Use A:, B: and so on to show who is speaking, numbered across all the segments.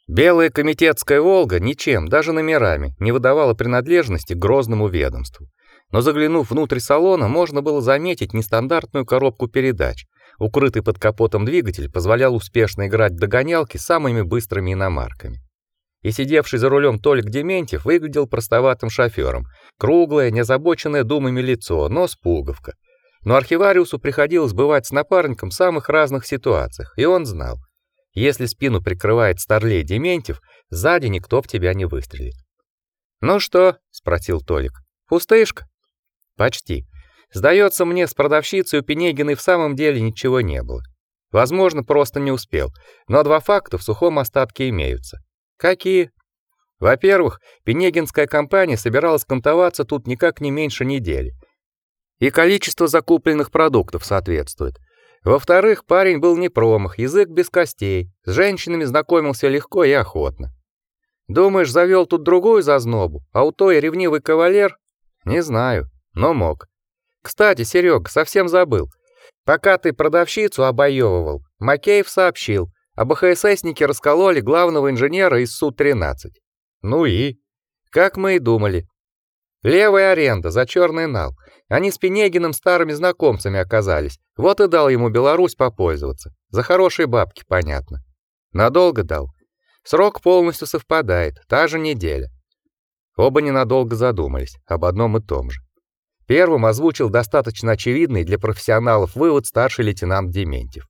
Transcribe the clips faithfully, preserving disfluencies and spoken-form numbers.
A: Белая комитетская «Волга» ничем, даже номерами, не выдавала принадлежности к грозному ведомству. Но заглянув внутрь салона, можно было заметить нестандартную коробку передач. Укрытый под капотом двигатель позволял успешно играть в догонялки самыми быстрыми иномарками. И сидевший за рулем Толик Дементьев выглядел простоватым шофёром. Круглое, неозабоченное думами лицо, нос пуговка. Но архивариусу приходилось бывать с напарником в самых разных ситуациях, и он знал: если спину прикрывает старлей Дементьев, сзади никто в тебя не выстрелит. "Ну что?" спросил Толик. "Пустышка?" "Почти. Сдается мне, с продавщицей у Пенегиной в самом деле ничего не было. Возможно, просто не успел, но два факта в сухом остатке имеются". "Какие?" "Во-первых, Пенегинская компания собиралась кантоваться тут никак не меньше недели. И количество закупленных продуктов соответствует. Во-вторых, парень был не промах, язык без костей, с женщинами знакомился легко и охотно. Думаешь, завел тут другую зазнобу, а у той ревнивый кавалер? Не знаю, но мог. Кстати, Серега, совсем забыл. Пока ты продавщицу обоевывал, Макеев сообщил: об АХССнике раскололи главного инженера из Су тринадцать. Ну и? Как мы и думали. Левая аренда за черный нал. Они с Пенегиным старыми знакомцами оказались. Вот и дал ему Беларусь попользоваться. За хорошие бабки, понятно. Надолго дал. Срок полностью совпадает, та же неделя. Оба ненадолго задумались об одном и том же. Первым озвучил достаточно очевидный для профессионалов вывод старший лейтенант Дементьев.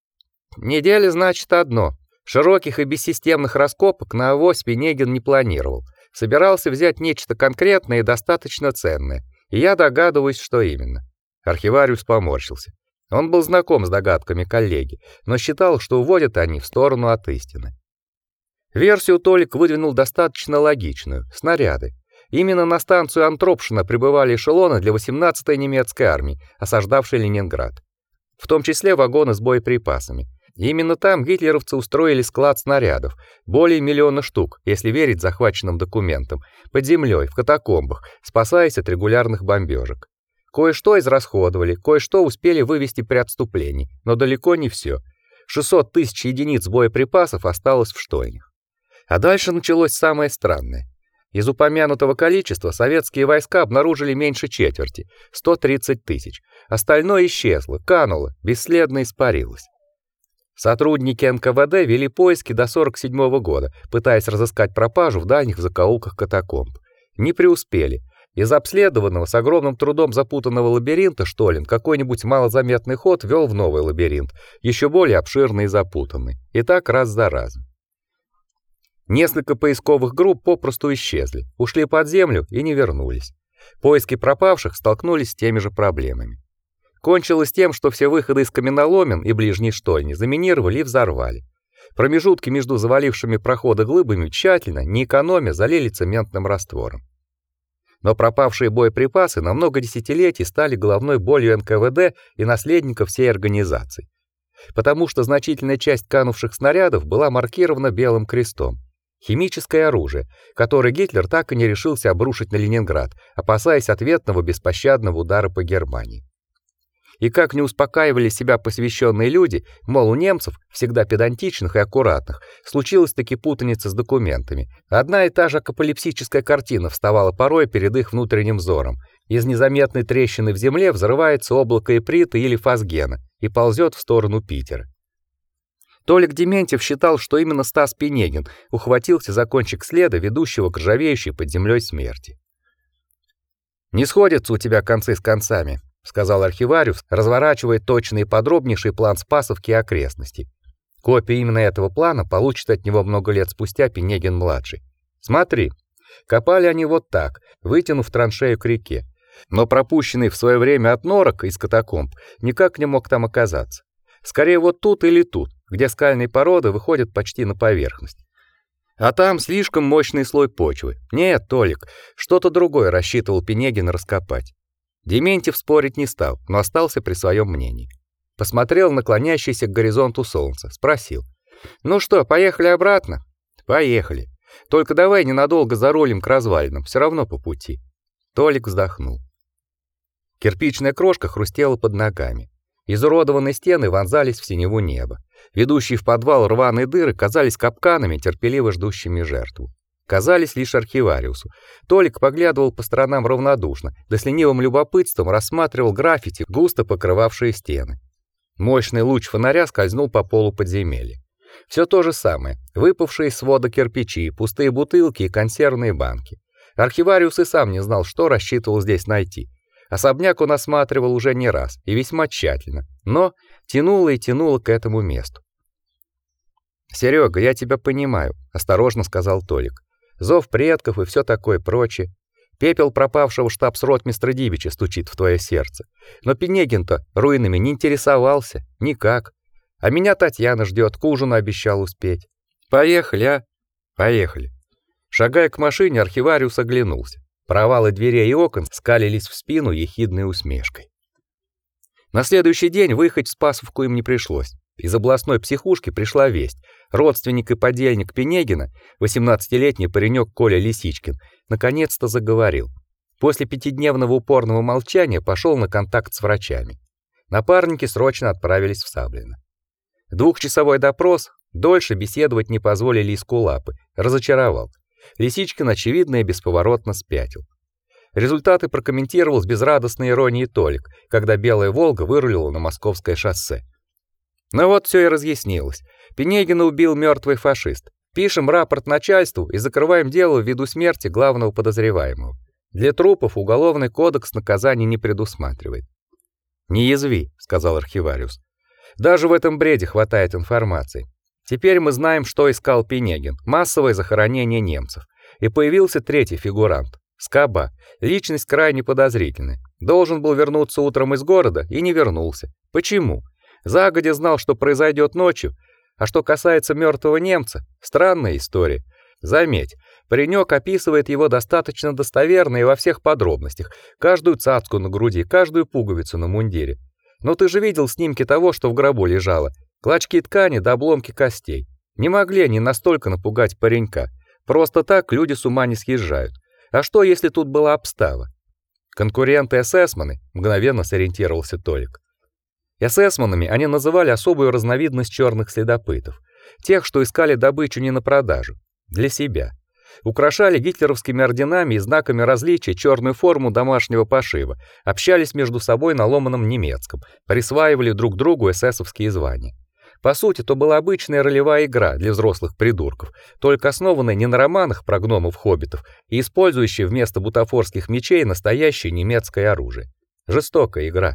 A: Неделя значит одно. Широких и бессистемных раскопок на авось Пенегин не планировал. Собирался взять нечто конкретное и достаточно ценное. И я догадываюсь, что именно. Архивариус поморщился. Он был знаком с догадками коллеги, но считал, что уводят они в сторону от истины. Версию Толик выдвинул достаточно логичную — снаряды. Именно на станцию Антропшина прибывали эшелоны для восемнадцатой немецкой армии, осаждавшей Ленинград. В том числе вагоны с боеприпасами. Именно там гитлеровцы устроили склад снарядов, более миллиона штук, если верить захваченным документам, под землей, в катакомбах, спасаясь от регулярных бомбежек. Кое-что израсходовали, кое-что успели вывести при отступлении, но далеко не все. шестьсот тысяч единиц боеприпасов осталось в штольнях. А дальше началось самое странное. Из упомянутого количества советские войска обнаружили меньше четверти — сто тридцать тысяч. Остальное исчезло, кануло, бесследно испарилось. Сотрудники эн ка вэ дэ вели поиски до сорок седьмого года, пытаясь разыскать пропажу в дальних закоулках катакомб. Не преуспели. Из обследованного с огромным трудом запутанного лабиринта штолен какой-нибудь малозаметный ход вел в новый лабиринт, еще более обширный и запутанный. И так раз за разом. Несколько поисковых групп попросту исчезли, ушли под землю и не вернулись. Поиски пропавших столкнулись с теми же проблемами. Кончилось тем, что все выходы из каменоломен и ближней штольни заминировали и взорвали. Промежутки между завалившими проходы глыбами тщательно, не экономя, залили цементным раствором. Но пропавшие боеприпасы на много десятилетий стали головной болью эн ка вэ дэ и наследников всей организации. Потому что значительная часть канувших снарядов была маркирована белым крестом. Химическое оружие, которое Гитлер так и не решился обрушить на Ленинград, опасаясь ответного беспощадного удара по Германии. И как не успокаивали себя посвященные люди, мол, у немцев, всегда педантичных и аккуратных, случилась таки путаница с документами. Одна и та же апокалипсическая картина вставала порой перед их внутренним взором. Из незаметной трещины в земле взрывается облако иприта или фосгена и ползет в сторону Питера. Толик Дементьев считал, что именно Стас Пенегин ухватился за кончик следа, ведущего к ржавеющей под землей смерти. «Не сходятся у тебя концы с концами», — сказал архивариус, разворачивая точный и подробнейший план Спасовки и окрестностей. Копия именно этого плана получит от него много лет спустя Пенегин-младший. Смотри, копали они вот так, вытянув траншею к реке. Но пропущенный в свое время от норок из катакомб никак не мог там оказаться. Скорее вот тут или тут, где скальные породы выходят почти на поверхность. А там слишком мощный слой почвы. Нет, Толик, что-то другое рассчитывал Пенегин раскопать. Дементьев спорить не стал, но остался при своем мнении. Посмотрел на клонящееся к горизонту солнце, спросил: "Ну что, поехали обратно?" "Поехали. Только давай ненадолго зарулим к развалинам, все равно по пути". Толик вздохнул. Кирпичная крошка хрустела под ногами. Изуродованные стены вонзались в синеву неба. Ведущие в подвал рваные дыры казались капканами, терпеливо ждущими жертву. Казались лишь архивариусу. Толик поглядывал по сторонам равнодушно, да с ленивым любопытством рассматривал граффити, густо покрывавшие стены. Мощный луч фонаря скользнул по полу подземелья. Все то же самое: выпавшие из свода кирпичи, пустые бутылки и консервные банки. Архивариус и сам не знал, что рассчитывал здесь найти. Особняк он осматривал уже не раз и весьма тщательно, но тянуло и тянуло к этому месту. «Серега, я тебя понимаю», — осторожно сказал Толик. «Зов предков и все такое прочее. Пепел пропавшего штабс-ротмистра Дибича стучит в твое сердце. Но Пинегин-то руинами не интересовался, никак. А меня Татьяна ждет, к ужину обещал успеть. Поехали, а? Поехали». Шагая к машине, архивариус оглянулся. Провалы дверей и окон скалились в спину ехидной усмешкой. На следующий день выехать в Спасовку им не пришлось. Из областной психушки пришла весть. Родственник и подельник Пинегина, восемнадцатилетний паренек Коля Лисичкин, наконец-то заговорил. После пятидневного упорного молчания пошел на контакт с врачами. Напарники срочно отправились в Саблино. Двухчасовой допрос, дольше беседовать не позволили эскулапы, разочаровал. Лисичкин, очевидно, и бесповоротно спятил. Результаты прокомментировал с безрадостной иронией Толик, когда белая «Волга» вырулила на московское шоссе. Ну вот все и разъяснилось. Пинегина убил мертвый фашист. Пишем рапорт начальству и закрываем дело ввиду смерти главного подозреваемого. Для трупов уголовный кодекс наказаний не предусматривает. «Не язви», — сказал архивариус. «Даже в этом бреде хватает информации. Теперь мы знаем, что искал Пинегин — массовое захоронение немцев. И появился третий фигурант — Скоба, личность крайне подозрительная. Должен был вернуться утром из города и не вернулся. Почему? Загодя знал, что произойдет ночью. А что касается мертвого немца, странная история. Заметь, паренек описывает его достаточно достоверно и во всех подробностях. Каждую цацку на груди, каждую пуговицу на мундире. Но ты же видел снимки того, что в гробу лежало. Клочки ткани да обломки костей. Не могли они настолько напугать паренька. Просто так люди с ума не съезжают. А что, если тут была обстава? Конкуренты-эсэсманы, мгновенно сориентировался Толик. Эсэсманами они называли особую разновидность черных следопытов. Тех, что искали добычу не на продажу, для себя. Украшали гитлеровскими орденами и знаками различия черную форму домашнего пошива, общались между собой на ломаном немецком, присваивали друг другу эсэсовские звания. По сути, то была обычная ролевая игра для взрослых придурков, только основанная не на романах про гномов-хоббитов и использующая вместо бутафорских мечей настоящее немецкое оружие. Жестокая игра.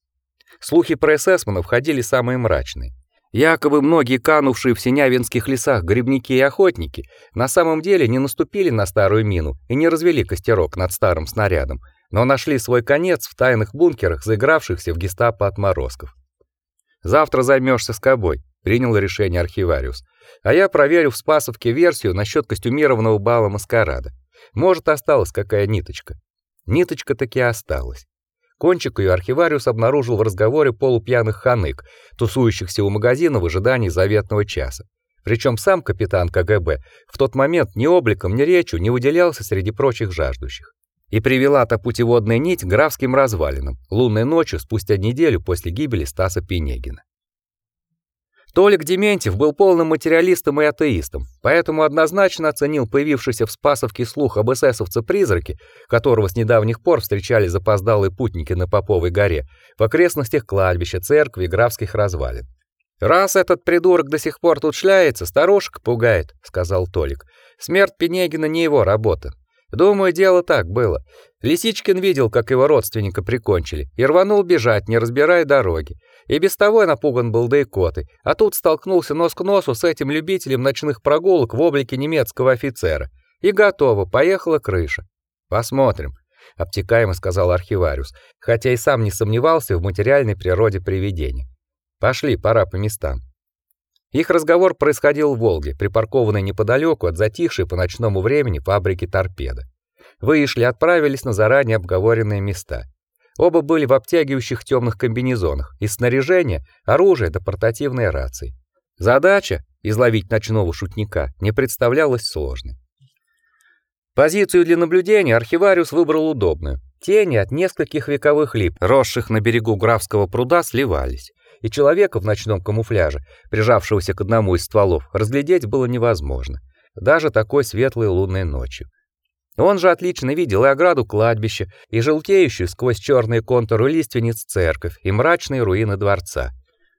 A: Слухи про эсэсманов ходили самые мрачные. Якобы многие канувшие в синявинских лесах грибники и охотники на самом деле не наступили на старую мину и не развели костерок над старым снарядом, но нашли свой конец в тайных бункерах заигравшихся в гестапо отморозков. «Завтра займешься Скобой», — принял решение архивариус. «А я проверю в Спасовке версию насчет костюмированного бала маскарада. Может, осталась какая ниточка». Ниточка таки осталась. Кончик ее архивариус обнаружил в разговоре полупьяных ханык, тусующихся у магазина в ожидании заветного часа. Причем сам капитан ка гэ бэ в тот момент ни обликом, ни речью не выделялся среди прочих жаждущих. И привела та путеводная нить к графским развалинам, лунной ночью спустя неделю после гибели Стаса Пинегина. Толик Дементьев был полным материалистом и атеистом, поэтому однозначно оценил появившийся в Спасовке слух об эсэсовце-призраке, которого с недавних пор встречали запоздалые путники на Поповой горе, в окрестностях кладбища, церкви и графских развалин. «Раз этот придурок до сих пор тут шляется, старушек пугает», — сказал Толик. «Смерть Пинегина не его работа. Думаю, дело так было. Лисичкин видел, как его родственника прикончили, и рванул бежать, не разбирая дороги. И без того напуган был до икоты, а тут столкнулся нос к носу с этим любителем ночных прогулок в облике немецкого офицера. И готово, поехала крыша. Посмотрим», — обтекаемо сказал архивариус, хотя и сам не сомневался в материальной природе привидения. «Пошли, пора по местам». Их разговор происходил в Волге, припаркованной неподалеку от затихшей по ночному времени фабрики «Торпеда». Вышли, отправились на заранее обговоренные места. Оба были в обтягивающих темных комбинезонах, из снаряжения, оружия до портативной рации. Задача — изловить ночного шутника — не представлялась сложной. Позицию для наблюдения архивариус выбрал удобную. Тени от нескольких вековых лип, росших на берегу Графского пруда, сливались, и человека в ночном камуфляже, прижавшегося к одному из стволов, разглядеть было невозможно, даже такой светлой лунной ночью. Он же отлично видел и ограду кладбища, и желтеющую сквозь черные контуры лиственниц церковь, и мрачные руины дворца.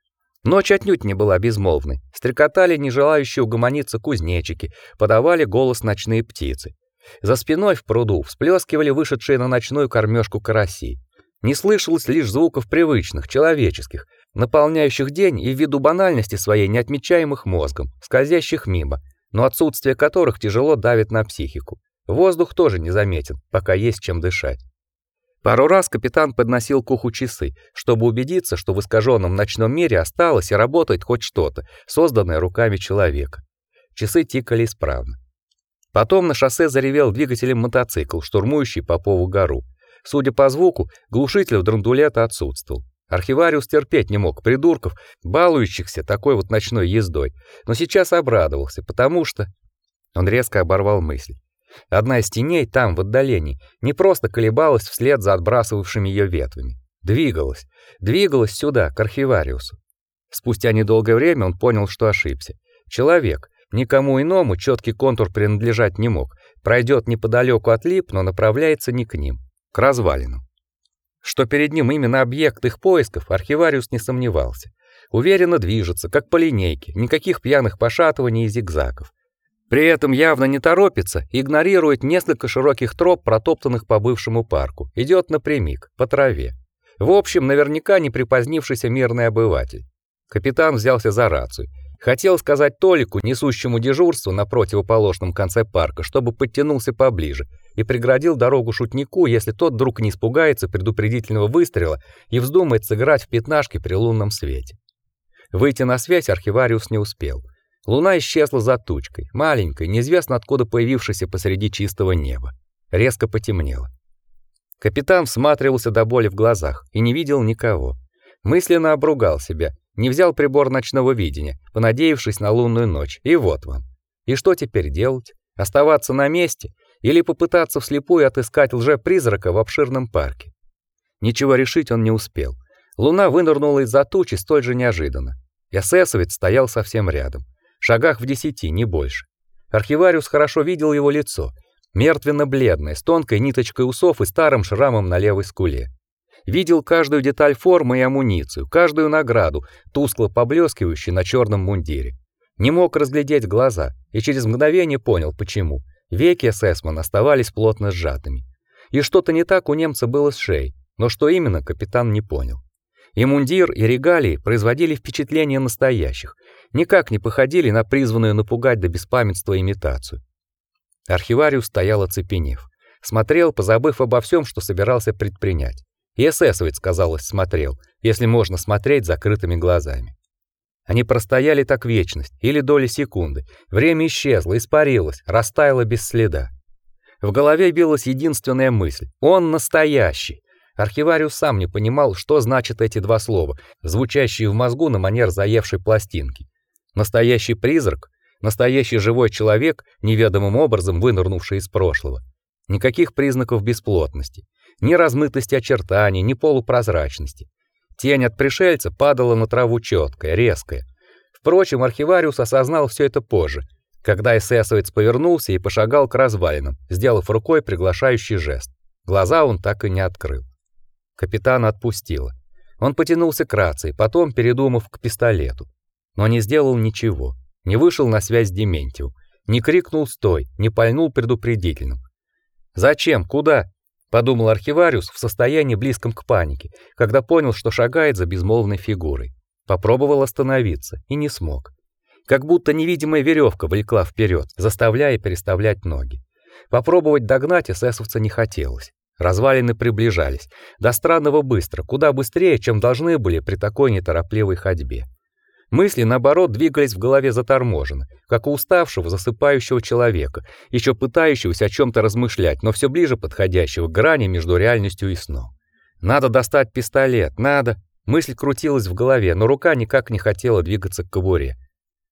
A: Ночь отнюдь не была безмолвной. Стрекотали не желающие угомониться кузнечики, подавали голос ночные птицы. За спиной в пруду всплескивали вышедшие на ночную кормежку караси. Не слышалось лишь звуков привычных, человеческих, наполняющих день и ввиду банальности своей не отмечаемых мозгом, скользящих мимо, но отсутствие которых тяжело давит на психику. Воздух тоже незаметен, пока есть чем дышать. Пару раз капитан подносил к уху часы, чтобы убедиться, что в искаженном ночном мире осталось и работает хоть что-то, созданное руками человека. Часы тикали исправно. Потом на шоссе заревел двигателем мотоцикл, штурмующий Попову гору. Судя по звуку, глушитель у драндулета отсутствовал. Архивариус терпеть не мог придурков, балующихся такой вот ночной ездой, но сейчас обрадовался, потому что... Он резко оборвал мысль. Одна из теней там, в отдалении, не просто колебалась вслед за отбрасывавшими ее ветвями. Двигалась, двигалась сюда, к архивариусу. Спустя недолгое время он понял, что ошибся. Человек, никому иному четкий контур принадлежать не мог, пройдет неподалеку от лип, но направляется не к ним, к развалинам. Что перед ним именно объект их поисков, архивариус не сомневался. Уверенно движется, как по линейке, никаких пьяных пошатываний и зигзагов. При этом явно не торопится, игнорирует несколько широких троп, протоптанных по бывшему парку, идет напрямик, по траве. В общем, наверняка не припозднившийся мирный обыватель. Капитан взялся за рацию. Хотел сказать Толику, несущему дежурство на противоположном конце парка, чтобы подтянулся поближе, и преградил дорогу шутнику, если тот вдруг не испугается предупредительного выстрела и вздумает сыграть в пятнашки при лунном свете. Выйти на связь архивариус не успел. Луна исчезла за тучкой, маленькой, неизвестно откуда появившейся посреди чистого неба. Резко потемнело. Капитан всматривался до боли в глазах и не видел никого. Мысленно обругал себя, не взял прибор ночного видения, понадеявшись на лунную ночь. И вот вам. И что теперь делать? Оставаться на месте или попытаться вслепую отыскать лжепризрака в обширном парке? Ничего решить он не успел. Луна вынырнула из-за тучи столь же неожиданно. Эсэсовец стоял совсем рядом. Шагах в десяти, не больше. Архивариус хорошо видел его лицо, мертвенно-бледное, с тонкой ниточкой усов и старым шрамом на левой скуле. Видел каждую деталь формы и амуницию, каждую награду, тускло поблескивающую на черном мундире. Не мог разглядеть глаза, и через мгновение понял, почему. Веки эсэсмана оставались плотно сжатыми. И что-то не так у немца было с шеей, но что именно, капитан не понял. И мундир, и регалии производили впечатление настоящих, никак не походили на призванную напугать до беспамятства имитацию. Архивариус стоял оцепенев, смотрел, позабыв обо всем, что собирался предпринять. И эсэсовец, казалось, смотрел, если можно смотреть закрытыми глазами. Они простояли так вечность или доли секунды. Время исчезло, испарилось, растаяло без следа. В голове билась единственная мысль: он настоящий. Архивариус сам не понимал, что значат эти два слова, звучащие в мозгу на манер заевшей пластинки. Настоящий призрак, настоящий живой человек, неведомым образом вынырнувший из прошлого. Никаких признаков бесплотности, ни размытости очертаний, ни полупрозрачности. Тень от пришельца падала на траву четкая, резкая. Впрочем, архивариус осознал все это позже, когда эсэсовец повернулся и пошагал к развалинам, сделав рукой приглашающий жест. Глаза он так и не открыл. Капитана отпустило. Он потянулся к рации, потом, передумав, к пистолету. Но не сделал ничего. Не вышел на связь с Дементьевым. Не крикнул «стой», не пальнул предупредительным. «Зачем? Куда?» — подумал архивариус в состоянии близком к панике, когда понял, что шагает за безмолвной фигурой. Попробовал остановиться и не смог. Как будто невидимая веревка влекла вперед, заставляя переставлять ноги. Попробовать догнать эсэсовца не хотелось. Развалины приближались, до странного быстро, куда быстрее, чем должны были при такой неторопливой ходьбе. Мысли, наоборот, двигались в голове заторможенно, как у уставшего, засыпающего человека, еще пытающегося о чем-то размышлять, но все ближе подходящего к грани между реальностью и сном. Надо достать пистолет, надо. Мысль крутилась в голове, но рука никак не хотела двигаться к кобуре.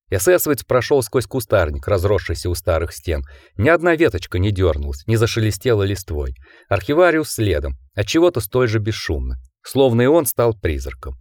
A: Эсэсовец прошел сквозь кустарник, разросшийся у старых стен. Ни одна веточка не дернулась, не зашелестела листвой. Архивариус следом, отчего-то столь же бесшумно, словно и он стал призраком.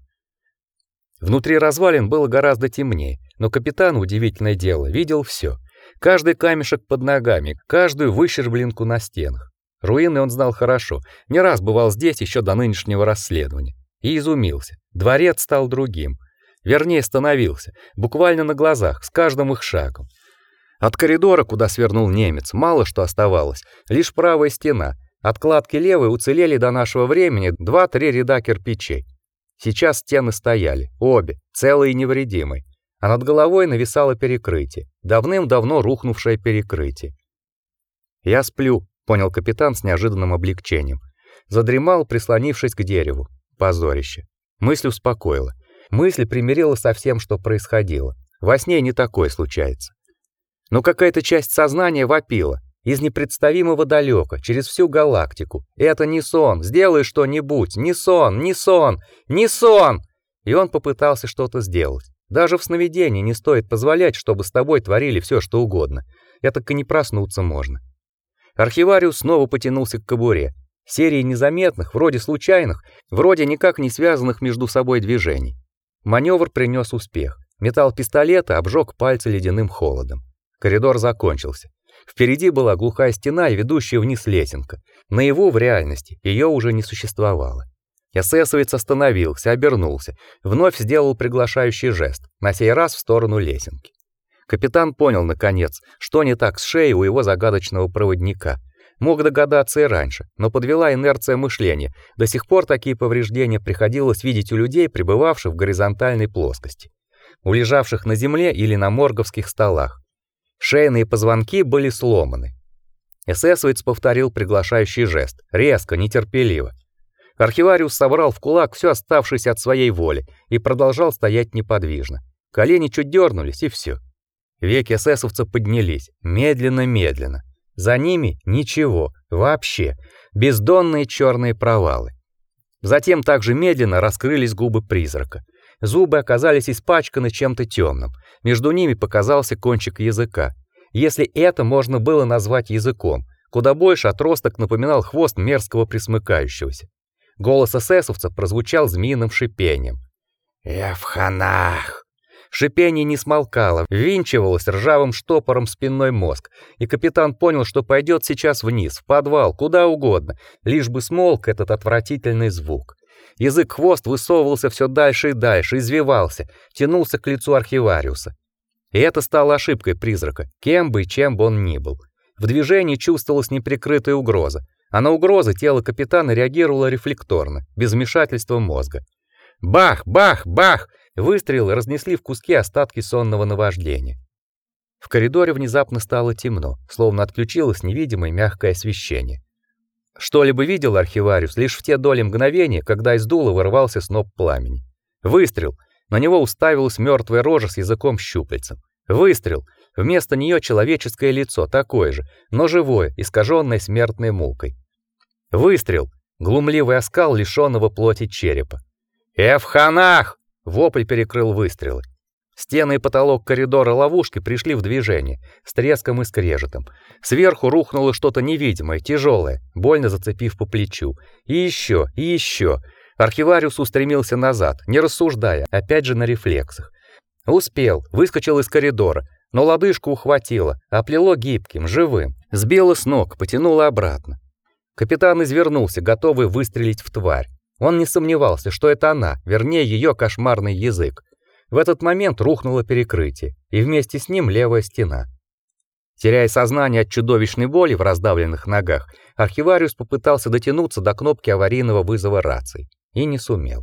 A: Внутри развалин было гораздо темнее, но капитан, удивительное дело, видел все. Каждый камешек под ногами, каждую выщербленку на стенах. Руины он знал хорошо, не раз бывал здесь еще до нынешнего расследования. И изумился. Дворец стал другим. Вернее, становился, буквально на глазах, с каждым их шагом. От коридора, куда свернул немец, мало что оставалось, лишь правая стена. От кладки левой уцелели до нашего времени два-три ряда кирпичей. Сейчас стены стояли, обе, целые и невредимые, а над головой нависало перекрытие, давным-давно рухнувшее перекрытие. «Я сплю», — понял капитан с неожиданным облегчением. Задремал, прислонившись к дереву. Позорище. Мысль успокоила. Мысль примирила со всем, что происходило. Во сне не такое случается. Но какая-то часть сознания вопила. Из непредставимого далека, через всю галактику. Это не сон, сделай что-нибудь. Не сон, не сон, не сон! И он попытался что-то сделать. Даже в сновидении не стоит позволять, чтобы с тобой творили все, что угодно. Этак и не проснуться можно. Архивариус снова потянулся к кобуре. Серии незаметных, вроде случайных, вроде никак не связанных между собой движений. Маневр принес успех. Металл пистолета обжег пальцы ледяным холодом. Коридор закончился. Впереди была глухая стена и ведущая вниз лесенка. Наяву в реальности ее уже не существовало. Эсэсовец остановился, обернулся, вновь сделал приглашающий жест, на сей раз в сторону лесенки. Капитан понял наконец, что не так с шеей у его загадочного проводника. Мог догадаться и раньше, но подвела инерция мышления. До сих пор такие повреждения приходилось видеть у людей, пребывавших в горизонтальной плоскости, у лежавших на земле или на морговских столах. Шейные позвонки были сломаны. Эсэсовец повторил приглашающий жест, резко, нетерпеливо. Архивариус собрал в кулак все оставшееся от своей воли и продолжал стоять неподвижно. Колени чуть дернулись, и все. Веки эсэсовца поднялись, медленно-медленно. За ними ничего, вообще, бездонные черные провалы. Затем также медленно раскрылись губы призрака. Зубы оказались испачканы чем-то темным. Между ними показался кончик языка. Если это можно было назвать языком, куда больше отросток напоминал хвост мерзкого пресмыкающегося. Голос эсэсовца прозвучал змеиным шипением. «Я в ханах!» Шипение не смолкало, ввинчивалось ржавым штопором в спинной мозг, и капитан понял, что пойдет сейчас вниз, в подвал, куда угодно, лишь бы смолк этот отвратительный звук. Язык-хвост высовывался все дальше и дальше, извивался, тянулся к лицу архивариуса. И это стало ошибкой призрака, кем бы и чем бы он ни был. В движении чувствовалась неприкрытая угроза, а на угрозы тело капитана реагировало рефлекторно, без вмешательства мозга. Бах, бах, бах! Выстрелы разнесли в куски остатки сонного наваждения. В коридоре внезапно стало темно, словно отключилось невидимое мягкое освещение. Что-либо видел архивариус лишь в те доли мгновения, когда из дула вырвался сноп пламени. Выстрел. На него уставилась мертвая рожа с языком-щупальцем. Выстрел. Вместо нее человеческое лицо, такое же, но живое, искаженное смертной мукой. Выстрел. Глумливый оскал лишенного плоти черепа. «Эвханах!» Вопль перекрыл выстрелы. Стены и потолок коридора ловушки пришли в движение, с треском и скрежетом. Сверху рухнуло что-то невидимое, тяжелое, больно зацепив по плечу. И еще, и еще. Архивариус устремился назад, не рассуждая, опять же на рефлексах. Успел, выскочил из коридора, но лодыжку ухватило, оплело гибким, живым, сбило с ног, потянуло обратно. Капитан извернулся, готовый выстрелить в тварь. Он не сомневался, что это она, вернее, ее кошмарный язык. В этот момент рухнуло перекрытие, и вместе с ним левая стена. Теряя сознание от чудовищной боли в раздавленных ногах, архивариус попытался дотянуться до кнопки аварийного вызова рации и не сумел.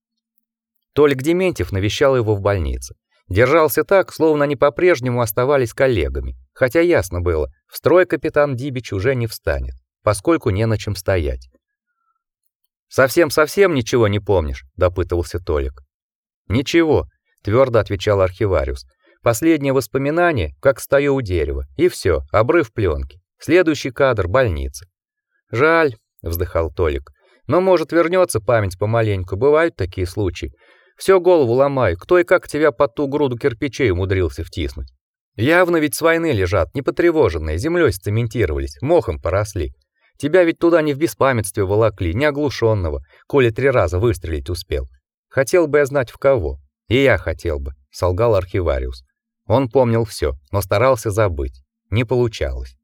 A: Толик Дементьев навещал его в больнице. Держался так, словно они по-прежнему оставались коллегами, хотя ясно было, в строй капитан Дибич уже не встанет, поскольку не на чем стоять. «Совсем-совсем ничего не помнишь?» — допытывался Толик. «Ничего», — твердо отвечал архивариус. «Последнее воспоминание, как стою у дерева, и все, обрыв пленки. Следующий кадр — больница». «Жаль», — вздыхал Толик. «Но, может, вернется память помаленьку, бывают такие случаи. Всё голову ломаю, кто и как тебя под ту груду кирпичей умудрился втиснуть. Явно ведь с войны лежат, не потревоженные, землёй сцементировались, мохом поросли. Тебя ведь туда не в беспамятстве волокли, не оглушённого, коли три раза выстрелить успел. Хотел бы я знать в кого. И я хотел бы, солгал архивариус. Он помнил всё, но старался забыть. Не получалось.